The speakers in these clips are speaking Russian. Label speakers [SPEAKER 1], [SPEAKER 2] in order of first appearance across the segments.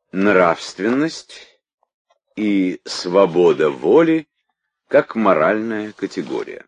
[SPEAKER 1] Нравственность и свобода воли как моральная категория.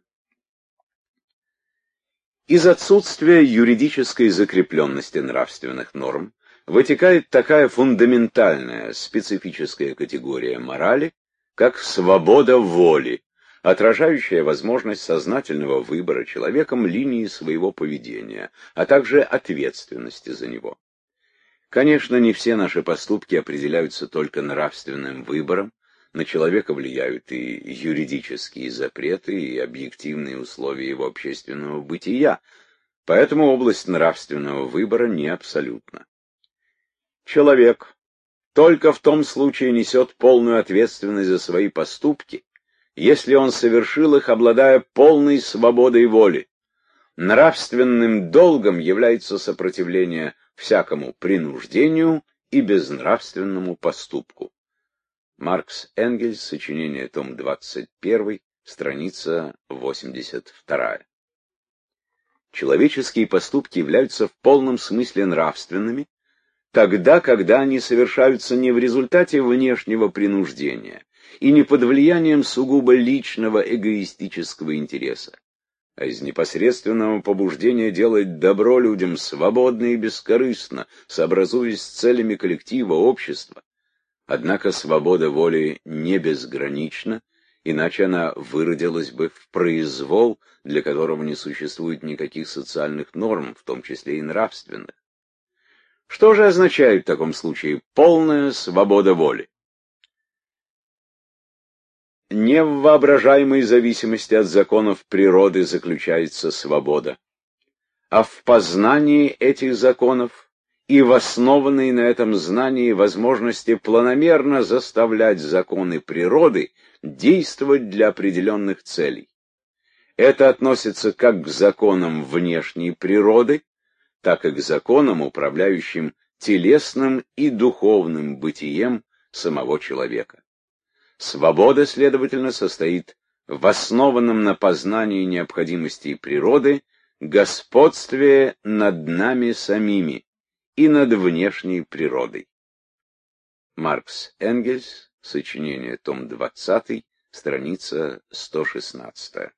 [SPEAKER 1] Из отсутствия юридической закрепленности нравственных норм вытекает такая фундаментальная специфическая категория морали, как свобода воли, отражающая возможность сознательного выбора человеком линии своего поведения, а также ответственности за него. Конечно, не все наши поступки определяются только нравственным выбором, на человека влияют и юридические запреты, и объективные условия его общественного бытия, поэтому область нравственного выбора не абсолютна. Человек только в том случае несет полную ответственность за свои поступки, если он совершил их, обладая полной свободой воли. Нравственным долгом является сопротивление всякому принуждению и безнравственному поступку. Маркс Энгельс, сочинение, том 21, страница 82. Человеческие поступки являются в полном смысле нравственными, тогда, когда они совершаются не в результате внешнего принуждения и не под влиянием сугубо личного эгоистического интереса, а из непосредственного побуждения делать добро людям свободно и бескорыстно, сообразуясь с целями коллектива, общества. Однако свобода воли не безгранична, иначе она выродилась бы в произвол, для которого не существует никаких социальных норм, в том числе и нравственных. Что же означает в таком случае полная свобода воли? Не в воображаемой зависимости от законов природы заключается свобода, а в познании этих законов и в основанной на этом знании возможности планомерно заставлять законы природы действовать для определенных целей. Это относится как к законам внешней природы, так и к законам, управляющим телесным и духовным бытием самого человека. Свобода, следовательно, состоит в основанном на познании необходимостей природы господстве над нами самими и над внешней природой. Маркс Энгельс, сочинение, том 20, страница 116.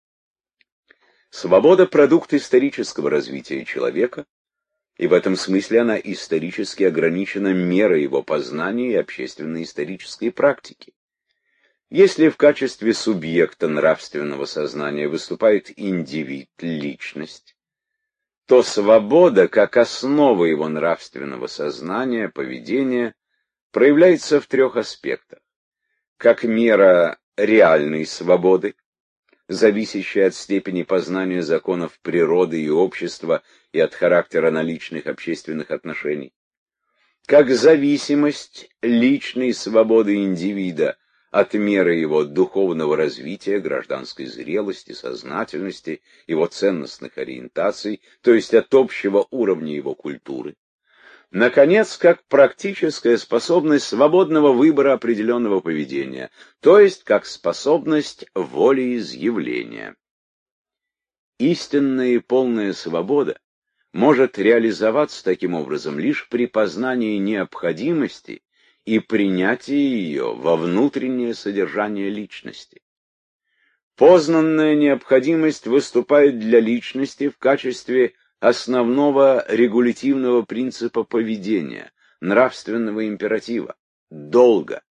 [SPEAKER 1] Свобода — продукт исторического развития человека, и в этом смысле она исторически ограничена мерой его познания и общественно-исторической практики. Если в качестве субъекта нравственного сознания выступает индивид, личность, то свобода, как основа его нравственного сознания, поведения, проявляется в трех аспектах. Как мера реальной свободы, зависящая от степени познания законов природы и общества и от характера наличных общественных отношений. Как зависимость личной свободы индивида от меры его духовного развития, гражданской зрелости, сознательности, его ценностных ориентаций, то есть от общего уровня его культуры. Наконец, как практическая способность свободного выбора определенного поведения, то есть как способность волеизъявления. Истинная и полная свобода может реализоваться таким образом лишь при познании необходимости и принятии ее во внутреннее содержание личности. Познанная необходимость выступает для личности в качестве основного регулятивного принципа поведения, нравственного императива, долга.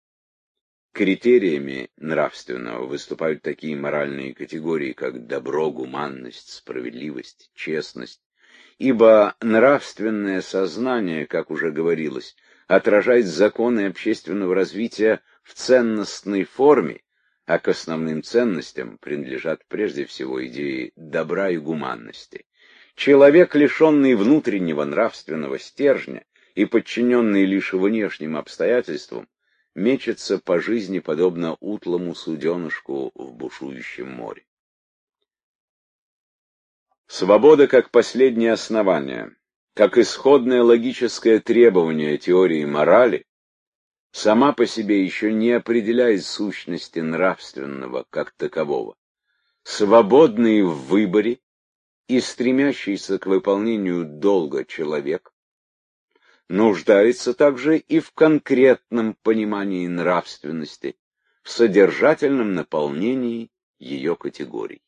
[SPEAKER 1] Критериями нравственного выступают такие моральные категории, как добро, гуманность, справедливость, честность, ибо нравственное сознание, как уже говорилось, отражает законы общественного развития в ценностной форме, а к основным ценностям принадлежат прежде всего идеи добра и гуманности. Человек, лишенный внутреннего нравственного стержня и подчиненный лишь внешним обстоятельствам, мечется по жизни подобно утлому суденышку в бушующем море. Свобода как последнее основание, как исходное логическое требование теории морали, сама по себе еще не определяет сущности нравственного как такового. Свободный в выборе и стремящийся к выполнению долга человек нуждается также и в конкретном понимании нравственности, в содержательном наполнении ее категорий.